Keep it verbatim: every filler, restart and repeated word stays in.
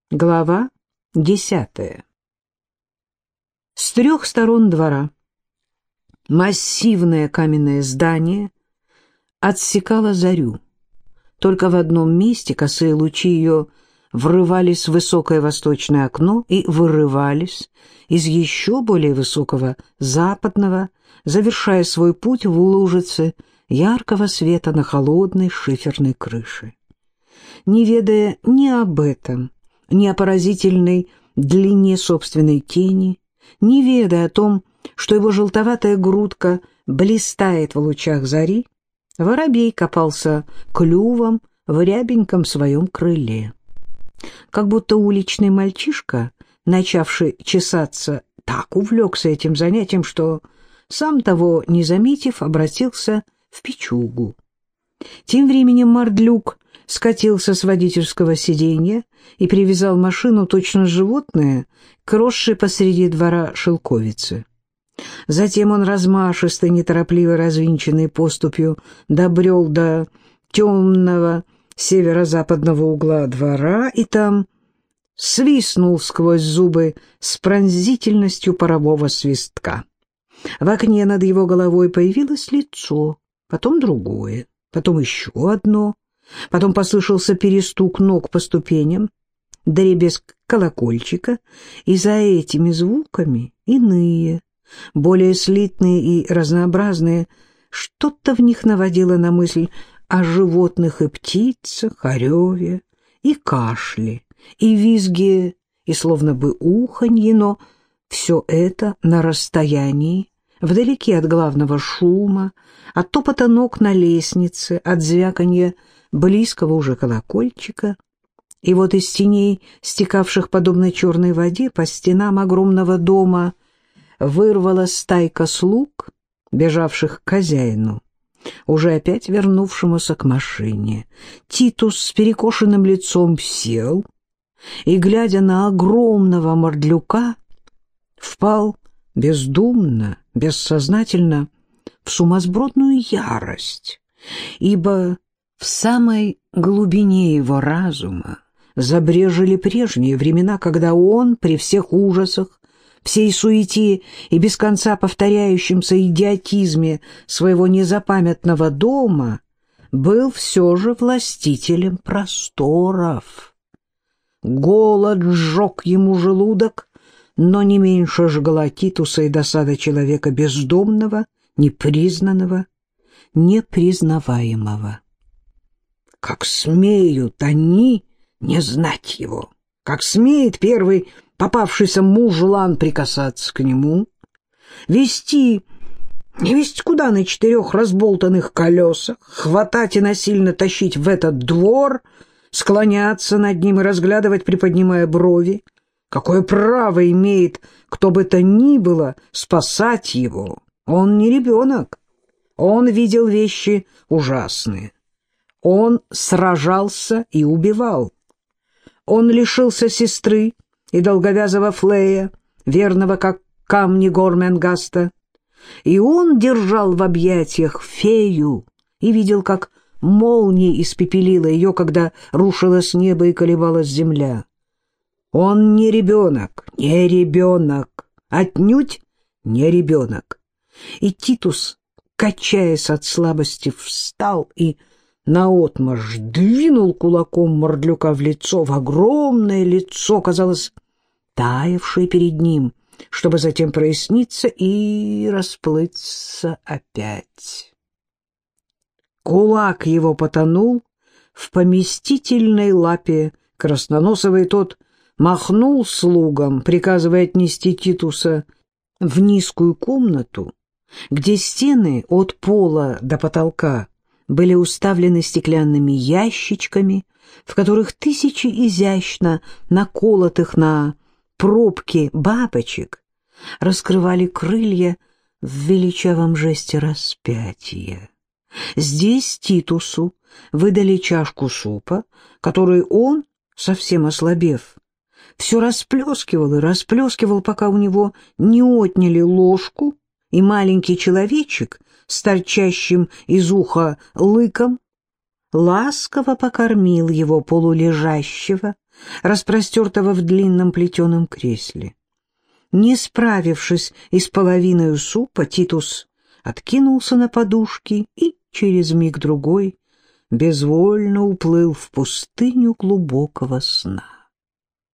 Глава десятая. С трех сторон двора массивное каменное здание отсекало зарю. Только в одном месте косые лучи ее врывались в высокое восточное окно и вырывались из еще более высокого западного, завершая свой путь в лужице яркого света на холодной шиферной крыше. Не ведая ни об этом, ни о поразительной длине собственной тени, не ведая о том, что его желтоватая грудка блистает в лучах зари, воробей копался клювом в рябеньком своем крыле. Как будто уличный мальчишка, начавший чесаться, так увлекся этим занятием, что, сам того не заметив, обратился в печугу. Тем временем Мардлюк скатился с водительского сиденья и привязал машину, точно животное, к росшей посреди двора шелковице. Затем он размашистой, неторопливо развинченной поступью добрел до темного северо-западного угла двора и там свистнул сквозь зубы с пронзительностью парового свистка. В окне над его головой появилось лицо, потом другое, потом еще одно. Потом послышался перестук ног по ступеням, дребезг колокольчика, и за этими звуками иные, более слитные и разнообразные, что-то в них наводило на мысль о животных и птицах, о реве и кашле, и визге, и словно бы уханье, но все это на расстоянии, вдалеке от главного шума, от топота ног на лестнице, от звяканья близкого уже колокольчика, и вот из теней, стекавших подобно черной воде по стенам огромного дома, вырвалась стайка слуг, бежавших к хозяину, уже опять вернувшемуся к машине. Титус с перекошенным лицом сел и, глядя на огромного Мардлюка, впал бездумно, бессознательно в сумасбродную ярость, ибо в самой глубине его разума забрежили прежние времена, когда он при всех ужасах, всей суете и без конца повторяющемся идиотизме своего незапамятного дома был все же властителем просторов. Голод сжег ему желудок, но не меньше жгла Титуса и досада человека бездомного, непризнанного, непризнаваемого. Как смеют они не знать его? Как смеет первый попавшийся мужлан прикасаться к нему? Вести невесть куда на четырех разболтанных колесах, хватать и насильно тащить в этот двор, склоняться над ним и разглядывать, приподнимая брови? Какое право имеет кто бы то ни было спасать его? Он не ребенок. Он видел вещи ужасные. Он сражался и убивал. Он лишился сестры и долговязого Флея, верного как камни Горменгаста. И он держал в объятиях фею и видел, как молния испепелила ее, когда рушилось небо и колебалась земля. Он не ребенок, не ребенок, отнюдь не ребенок. И Титус, качаясь от слабости, встал и наотмашь двинул кулаком Мардлюка в лицо, в огромное лицо, казалось, таявшее перед ним, чтобы затем проясниться и расплыться опять. Кулак его потонул в поместительной лапе Красноносова, и тот махнул слугам, приказывая отнести Титуса в низкую комнату, где стены от пола до потолка были уставлены стеклянными ящичками, в которых тысячи изящно наколотых на пробки бабочек раскрывали крылья в величавом жесте распятия. Здесь Титусу выдали чашку супа, которую он, совсем ослабев, все расплескивал и расплескивал, пока у него не отняли ложку, и маленький человечек с торчащим из уха лыком ласково покормил его полулежащего, распростертого в длинном плетеном кресле. Не справившись и с половиной супа, Титус откинулся на подушки и через миг-другой безвольно уплыл в пустыню глубокого сна.